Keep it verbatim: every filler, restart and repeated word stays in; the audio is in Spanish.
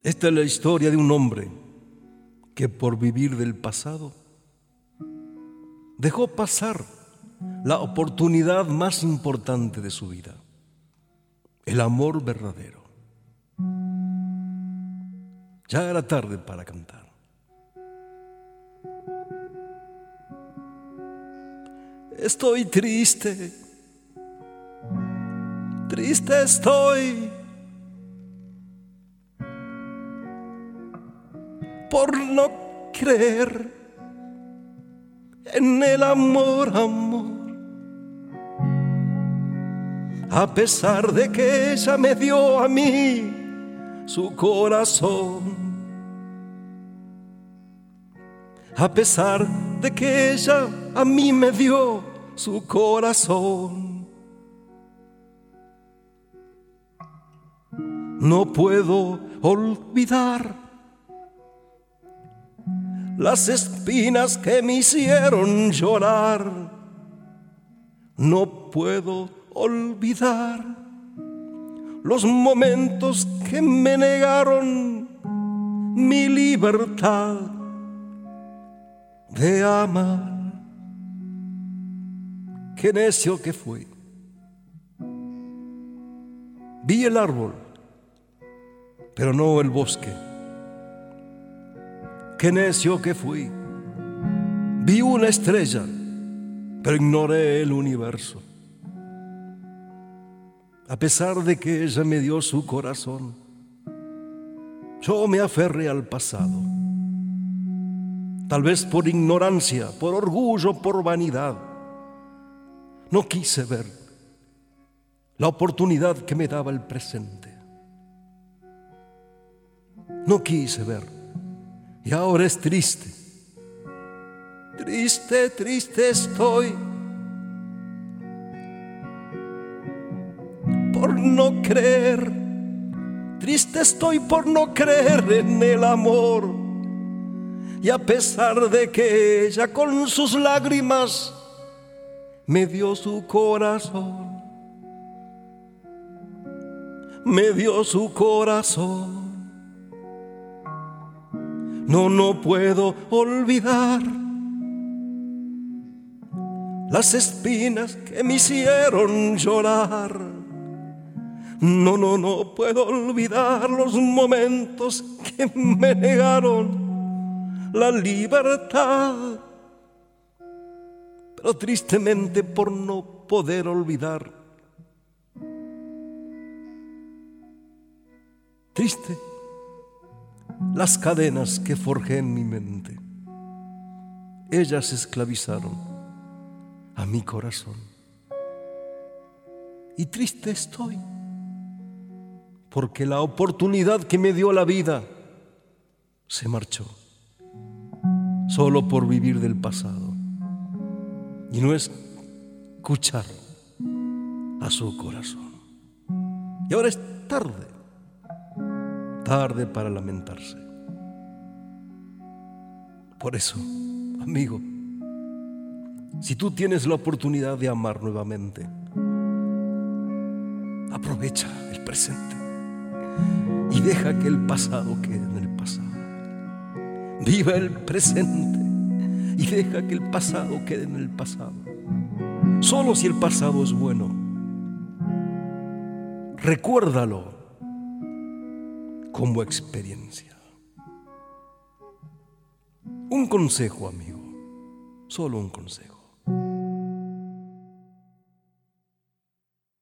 Esta es la historia de un hombre que por vivir del pasado dejó pasar la oportunidad más importante de su vida, el amor verdadero. Ya era tarde para cantar. Estoy triste, triste estoy por no creer en el amor, amor. A pesar de que ella me dio a mí su corazón, a pesar de que ella a mí me dio su corazón, no puedo olvidar las espinas que me hicieron llorar. No puedo olvidar los momentos que me negaron mi libertad de amar. Qué necio que fui. Vi el árbol, pero no el bosque. Qué necio que fui. Vi una estrella, pero ignoré el universo. A pesar de que ella me dio su corazón, yo me aferré al pasado. Tal vez por ignorancia, por orgullo, por vanidad. No quise ver la oportunidad que me daba el presente. No quise ver. Y ahora es triste. Triste, triste estoy por no creer. Triste estoy por no creer en el amor. Y a pesar de que ella con sus lágrimas me dio su corazón, me dio su corazón, no, no puedo olvidar las espinas que me hicieron llorar. No, no, no puedo olvidar los momentos que me negaron la libertad. Pero tristemente por no poder olvidar, triste, las cadenas que forjé en mi mente, ellas esclavizaron a mi corazón. Y triste estoy porque la oportunidad que me dio la vida se marchó solo por vivir del pasado y no escuchar a su corazón. Y ahora es tarde, tarde para lamentarse. Por eso, amigo, si tú tienes la oportunidad de amar nuevamente, aprovecha el presente y deja que el pasado quede en el pasado. Viva el presente y deja que el pasado quede en el pasado. Solo si el pasado es bueno, recuérdalo como experiencia. Un consejo, amigo, solo un consejo.